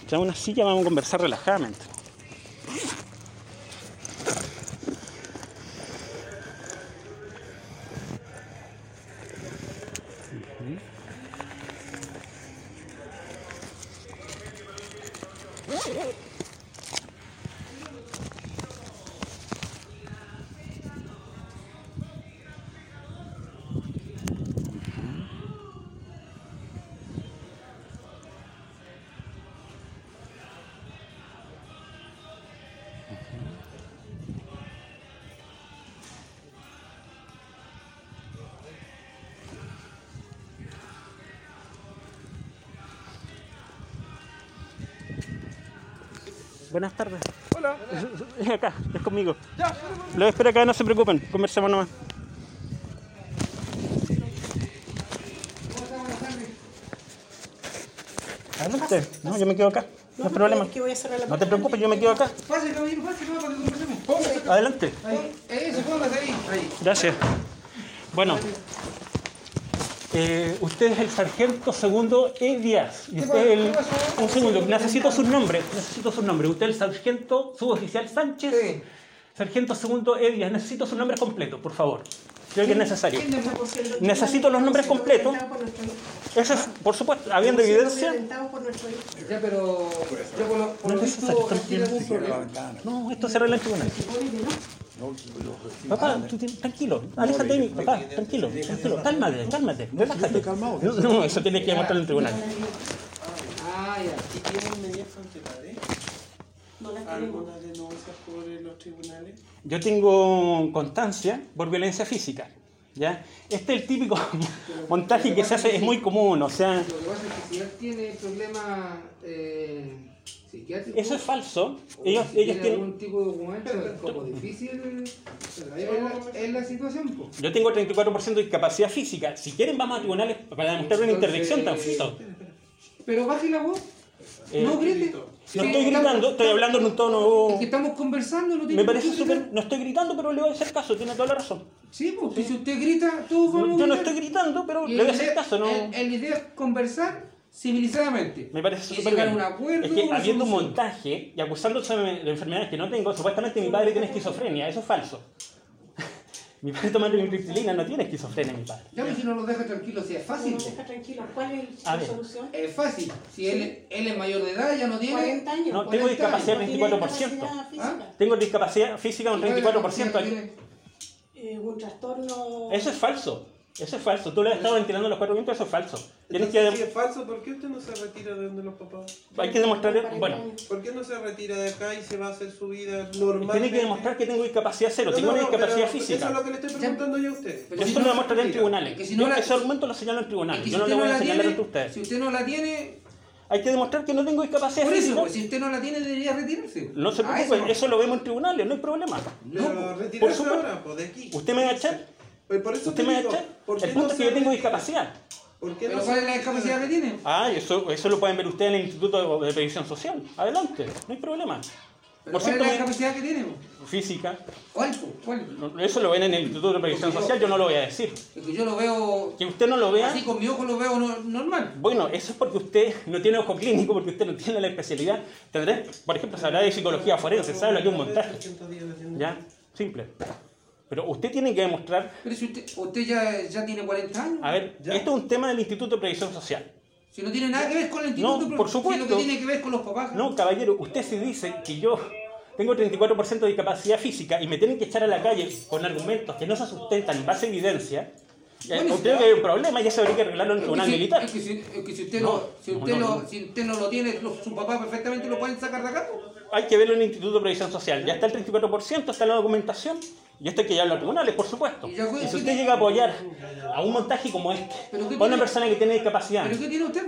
Trae una silla, vamos a conversar relajadamente. Buenas tardes. Hola. Es acá, es conmigo. Ya. Lo espero acá, no se preocupen, conversemos nomás. Adelante. No, yo me quedo acá. No hay problema. Es que voy a cerrar la No te preocupes, yo me quedo acá. Fácil, caballero, fácil, no, para que conversemos. Póngase. Adelante. Ahí. Eso, póngase ahí. Ahí. Gracias. Bueno, usted es el sargento segundo E. Díaz. Y usted es el... ¿Qué pasó? Un segundo, necesito sus nombres. Necesito sus nombres. Usted es el sargento suboficial Sánchez. Sí. Sargento segundo E. Díaz. Necesito sus nombres completos, por favor. Creo que es necesario. ¿Quién nos va a Necesito los nombres completos. Eso es, por supuesto, habiendo evidencia. Ya, pero... Ya por No lo es visto, necesario, aquí hay algún problema. No, esto se arregla en tribunal. Papá, tranquilo, aléjate de mí, papá, tranquilo, cálmate, relájate. No, eso tienes que demostrarlo en tribunal. Ah, ya. ¿Y tienen medidas cautelares? No las tenemos. ¿Alguna denuncia por los tribunales? Yo tengo constancia por violencia física, ¿ya? Este es el típico montaje que se hace, es muy común, o sea... Lo que pasa es que si él tiene problemas psiquiátricos... Eso es falso. Ellos tiene tienen... algún tipo de documento, es como difícil... Es la situación, pues. Yo tengo 34% de discapacidad física. Si quieren vamos a tribunales para demostrar una interdicción tan fito. Pero baje la voz. No grite. No estoy gritando, estoy hablando en un tono... Es que estamos conversando, no tiene Me parece por qué súper... gritar. No estoy gritando, pero le voy a hacer caso, tiene toda la razón. Sí, pues, si usted grita, todos vamos a Yo no gritar. estoy gritando, pero Y le voy a hacer caso, ¿no? La idea es conversar civilizadamente. Me parece Y súper llegar a bien. un acuerdo, Es que una habiendo un solución. montaje y acusándose de enfermedades que no tengo, supuestamente mi padre tiene esquizofrenia, eso es falso. Mi padre toma ribotriptilina, no tiene esquizofrenia mi padre. Ya, pues, si no lo deja tranquilo, si es fácil. No, deja tranquilo. ¿Cuál es A la ver. solución? Es fácil. Si él es mayor de edad, ya no tiene... 40 años. No, tengo 40 discapacidad años. del ¿No tiene 24%. discapacidad física? Tengo discapacidad física de un 34%. Un trastorno... Eso es falso. Eso es falso. Tú le has estado ventilando los 4 vientos, eso es falso. Tienes Entonces, si que... es falso, ¿por qué usted no se retira de donde los papás? Hay que demostrar... 40 Bueno, años. ¿Por qué no se retira de acá y se va a hacer su vida normal? tiene que demostrar que tengo discapacidad cero. No, Tengo una no, discapacidad pero física. Eso es lo que le estoy preguntando yo a usted. Pero Yo si eso no- lo demostraré en mira, tribunales. es que si no Yo la- ese argumento lo señalo en Es tribunales. que Yo si no le usted voy no a la señalar tiene, ante ustedes. si usted no la tiene, Hay que demostrar que no tengo discapacidad por eso, física. pues, si usted no la tiene, debería retirarse. No se A preocupen, eso. eso lo vemos en tribunales, no hay problema. Pero No, por retirarse supuesto. ahora, pues de aquí. ¿Usted me va a echar? Pues por eso ¿Usted te me va a digo, echar? ¿por qué El punto no es que se yo tengo retira? discapacidad. ¿Por qué Pero no ¿cuál se es la retira? discapacidad que tiene? Ah, eso lo pueden ver ustedes en el Instituto de Previsión Social. Adelante, no hay problema. Pero Por ¿cuál es cierto, la discapacidad que tiene? física, ¿Cuál? Pues? ¿Cuál? eso lo ven en el Instituto de Previsión Social, yo no lo voy a decir. Es que yo lo veo, Que usted no lo vea, así con mi ojo lo veo normal. bueno, eso es porque usted no tiene ojo clínico, porque usted no tiene la especialidad. Tendré, por ejemplo, se habla de psicología forense, sabe lo que es un montaje. ¿Ya? Simple. Pero usted tiene que demostrar, Pero si usted ya tiene 40 años. a ver, esto es un tema del Instituto de Previsión Social. Si no tiene nada que ver con el instituto, No, pero por supuesto. si lo que tiene que ver con los papás. No, caballero, usted se dice que yo tengo 34% de discapacidad física y me tienen que echar a la calle con argumentos que no se sustentan en base a evidencia. Bueno, Usted ve que hay un problema y eso habría que arreglarlo en el tribunal militar. Es que si usted, No, si usted no. si usted no lo tiene, su papá perfectamente lo pueden sacar de acá. Hay que verlo en el Instituto de Previsión Social. Ya está el 34%, está la documentación. Y esto hay que llevarlo a tribunales, por supuesto. Y ya fue, Y si ¿qué usted tiene? llega a apoyar a un montaje como este, ¿Pero qué a una tiene? persona que tiene discapacidad, ¿Pero qué tiene usted?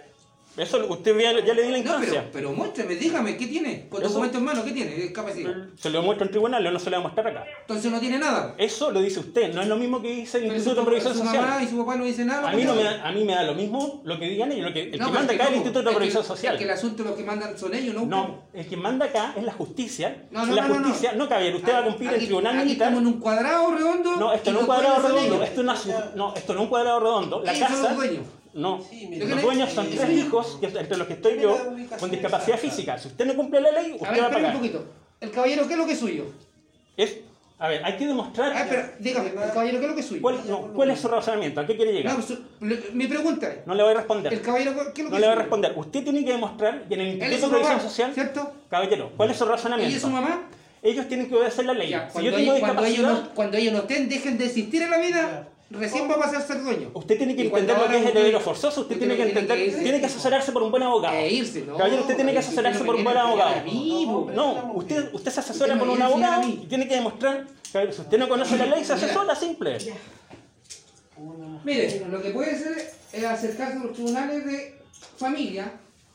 eso usted ya le di la No, instancia. pero muéstrame, dígame, ¿qué tiene? Con Eso- documento en mano, ¿qué tiene? Discapacidad. Se lo muestro en tribunales, no se lo voy a mostrar acá. Entonces no tiene nada. Eso lo dice usted, no es lo mismo que dice el Pero Instituto de Previsión su Social. mamá y su papá no dicen nada. A mí, a mí me da lo mismo lo que digan ellos, el que No, pero manda es que acá es el no, Instituto de es que- Previsión Es Social. que el asunto lo que mandan son ellos, ¿no? No, el que manda acá es la justicia. No, Y la no, no, justicia, no, caballero, usted va a cumplir el tribunal aquí militar. estamos en un cuadrado redondo. No, esto y no es un los cuadrado dueños son redondo, ellos. esto no es un cuadrado redondo. La Ellos son casa, los dueños. No, Sí, mira. los dueños son 3 hijos, que entre los que estoy yo, con discapacidad física. Si usted no cumple la ley, A usted ver, va a espera un pagar. poquito. El caballero, ¿qué es lo que es suyo? A ver, hay que demostrar Espera, dígame, el caballero, ¿qué es lo que es suyo? cuál es su razonamiento, a qué quiere llegar. No, mi pregunta es, No le voy a responder. el caballero, ¿qué es lo que No es le voy a suyo? responder. Usted tiene que demostrar que en el Él es Instituto su de Previsión mamá, Social, ¿cierto? caballero, ¿cuál es su razonamiento? ¿Ella es su mamá? Ellos tienen que obedecer la ley. Ya, Si yo tengo discapacidad, cuando ellos no estén, dejen de existir en la vida, recién va a pasar a ser dueño. usted tiene que Y cuando entender lo que ahora es el heredero forzoso, usted tiene que entender, irse. tiene que asesorarse por un buen abogado. Irse, ¿no? Caballero, usted tiene que asesorarse por un buen abogado. Vivo. No, usted se asesora Usted por me un viene a enseñar abogado a mí. y tiene que demostrar, caballero, si usted no conoce la ley, se asesora, simple. Mire, lo que puede ser es acercarse a los tribunales de familia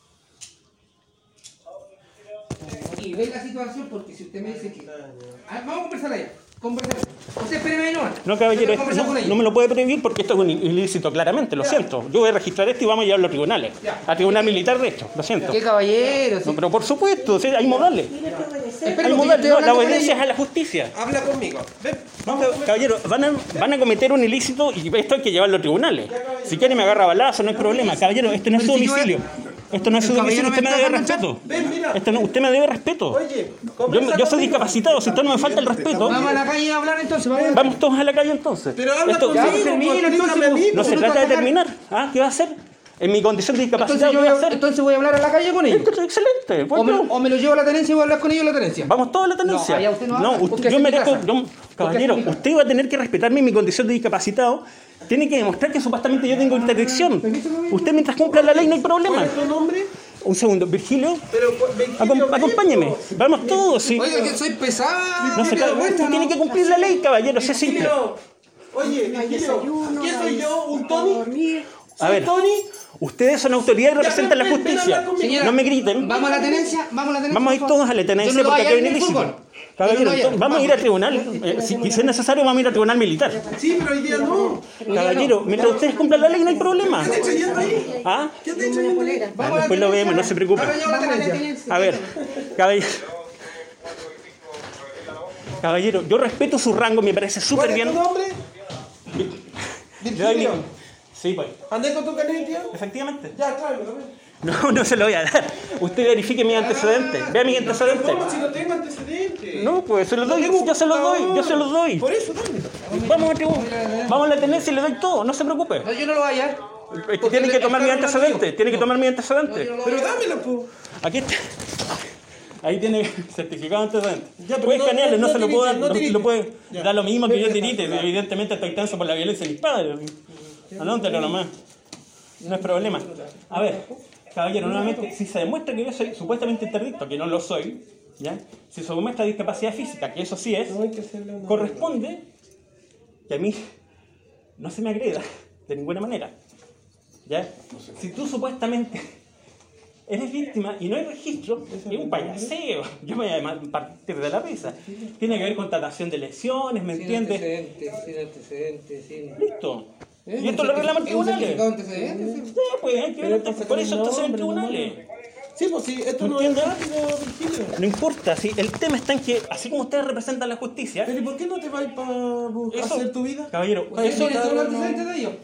y ver la situación, porque si usted me dice que... vamos a conversar allá. Usted espéreme ahí nomás. No, caballero, Yo converso con ella. no me lo puede prohibir porque esto es un ilícito, claramente, lo siento. Yo voy a registrar esto y vamos a llevarlo a tribunales. A tribunal militar de esto, lo siento. ¿Qué caballero? No, pero por supuesto, sí, hay modales. Tiene que obedecer. Espera, Hay porque modales, estoy no, la hablando con obediencia es ella. a la justicia. Habla conmigo. Ven. Caballero, van a cometer un ilícito y esto hay que llevarlo a tribunales. Si quiere me agarra balazo, no hay problema. Caballero, esto no es su Pero si yo- domicilio. Esto no es su El domicilio, caballero usted me me debe está respeto. Ven, mira. Usted me debe respeto. Oye, Yo soy discapacitado, si usted no me falta el respeto, Vamos a la calle a hablar entonces. Vamos. vamos todos a la calle entonces. Pero habla Esto- conmigo. Ya, pues, termina, pues, entonces, explícame a mí, no pues. se trata de terminar. ¿Qué va a hacer? En mi condición de discapacitado, ¿qué va a hacer? Entonces voy a hablar a la calle con ellos. Excelente. pues O me lo llevo a la tenencia y voy a hablar con ellos en la tenencia. Vamos todos a la tenencia. No, allá usted no habla, porque usted, es yo en mi merezco. casa. Caballero, es en mi casa. usted va a tener que respetarme en mi condición de discapacitado. Tiene que demostrar que supuestamente yo tengo interdicción. Usted, mientras cumpla la ley, no hay problema. ¿Cuál es tu nombre? Un segundo, Virgilio, Pero, Virgilio, acompáñeme. ven, Vamos todos, sí. Oiga, que soy pesado. No se trata. Usted tiene que cumplir la ley, caballero, eso es simple. Virgilio. Oye, No hay Virgilio, desayuno, ¿qué no soy hay yo? ¿Un para Tony? dormir. A ver, Tony? ustedes son autoridad y representan la ven a justicia. hablar conmigo. Señora, No me griten. Vamos a la tenencia. Vamos a Vamos a ir todos a la tenencia porque aquí hay un ilícito. Caballero, entonces, vamos a ir a tribunal. Si es necesario, vamos a ir a tribunal militar. Sí, pero hoy día no. Caballero, mientras ustedes cumplan la ley, no hay problema. ¿Qué te he hecho yendo ahí? ¿Ah? ¿Qué te he hecho yendo ahí? Después lo vemos, no se preocupen. Ahora llevo a la tenencia. A ver, caballero, yo respeto su rango, me parece súper ¿Cuál es bien. tu nombre? Le doy mi- Virgilio. Sí, pues, ¿Andé con tu canilla? efectivamente. Ya, tráemelo, ven. No se lo voy a dar. Usted verifique mis antecedentes. Vea mis antecedentes. ¿Cómo si no tengo antecedentes? No, pues se los doy, yo se los doy, yo se los doy. Por eso, dame. Vamos a la tenencia y le doy todo, no se preocupe. No, yo no lo voy a hallar. Es que tiene que tomar mis antecedentes, tiene que tomar mis antecedentes. Pero dámelo, pues. Aquí está. Ahí tiene certificado de antecedentes. Ya, pero Puede no- escanearlo, no no se lo puedo dar, tirite, no no tirite. lo puede Ya. dar lo mismo que yo Venga, tirite. ya. Evidentemente estoy tenso por la violencia de mis padres. Anótalo nomás. No es problema. A ver, caballero, nuevamente, si se demuestra que yo soy supuestamente interdicto, que no lo soy, ¿ya? Si se demuestra discapacidad física, que eso sí es, No hay que hacerle una... corresponde que a mí no se me agreda de ninguna manera. ¿Ya? Si tú supuestamente eres víctima y no hay registro, es un payaseo. Yo me voy a partir de la risa. Tiene que ver con tratación de lesiones, ¿me entiendes? Sin antecedentes, sin... Listo. Y esto lo arreglamos en tribunales. antecedentes? Ya, pues, hay que ver, por eso esto se ve en tribunales. Sí, pues sí, esto no ¿Me es entiendes? rápido, Virgilio. No importa, ¿sí? El tema está en que, así como ustedes representan la justicia, Pero ¿y por qué no te vas para eso, hacer tu vida? caballero, ¿Eso eso, tiene todos los antecedentes de ellos?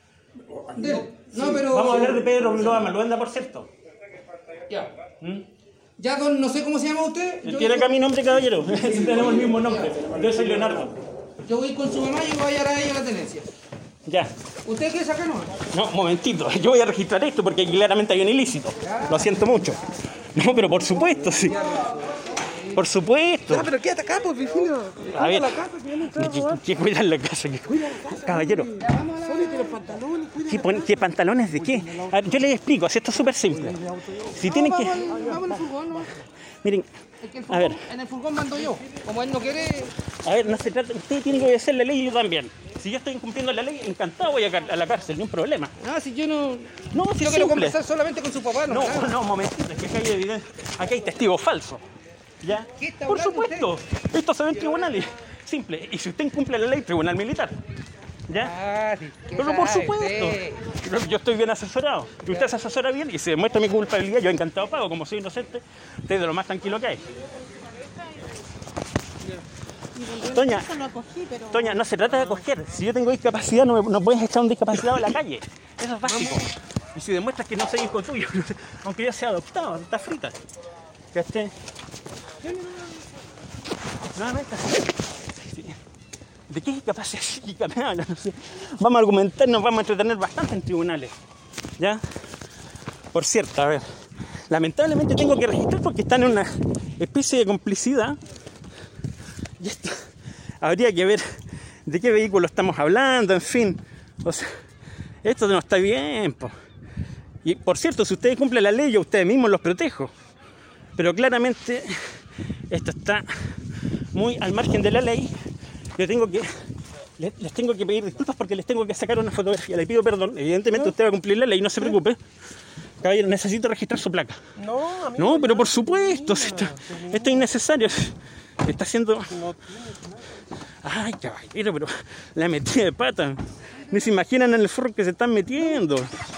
No, pero... vamos a hablar de Pedro Loa Maluenda, por cierto. Ya. ¿Mm? Ya, don, no sé cómo se llama usted. ¿Quiere acá mi nombre, caballero? Tenemos el mismo nombre. Yo soy Leonardo. Yo voy con su mamá y voy a hallar a ella la tenencia. Ya. ¿Usted qué saca no? No, momentito. Yo voy a registrar esto porque aquí claramente hay un ilícito. Lo siento mucho. No, pero por supuesto, sí. Por supuesto. pero quédate acá, pues, Virgilio. A ver. ¿Qué cuidar la casa? Caballero. Ponete los pantalones, cuida. ¿Qué pantalones de qué? A ver, yo les explico, si esto es súper simple. Si tienen que... Vamos en el furgón, ¿no? Miren, Es que el a ver, furgón- en el furgón mando yo. Como él no quiere... a ver, no se trata... Usted tiene que obedecer la ley y yo también. Si yo estoy incumpliendo la ley, encantado voy a la cárcel, ni un problema. Ah, si yo no... No, si Yo es quiero simple. conversar solamente con su papá, No, ¿no? no, momentito, es que acá hay evidencia, acá hay testigos falsos. ¿Ya? ¿Qué está Por hablando supuesto, esto se ve en tribunales. Simple, y si usted incumple la ley, tribunal militar. ¿Ya? Ah, sí. ¿Qué Pero por sabe supuesto, usted? yo estoy bien asesorado. Y usted se asesora bien y se demuestra mi culpabilidad, yo encantado pago, como soy inocente, usted es de lo más tranquilo que hay. Toña, Eso lo acogí, pero... Toña, no se trata de acoger. Si yo tengo discapacidad, no puedes echar un discapacitado a la calle. Eso es básico. Y si demuestras que no soy hijo tuyo, aunque yo sea adoptado, está frita. ¿Cachai? Nuevamente así. Sí. ¿De qué discapacidad psíquica me hablan? No sé. Vamos a argumentar, nos vamos a entretener bastante en tribunales. ¿Ya? Por cierto, a ver. Lamentablemente tengo que registrar porque están en una especie de complicidad. Y esto, habría que ver de qué vehículo estamos hablando, en fin. O sea, esto no está bien, po. Y por cierto, si ustedes cumplen la ley, yo a ustedes mismos los protejo. Pero claramente esto está muy al margen de la ley. Yo tengo que... Les tengo que pedir disculpas porque les tengo que sacar una fotografía. Le pido perdón. Evidentemente usted va a cumplir la ley, no se preocupe. Caballero, necesito registrar su placa. No, amigo. No, pero por supuesto. Esto es innecesario. Está haciendo... Ay, caballero, pero la metí de pata. Ni se imaginan en el forro que se están metiendo.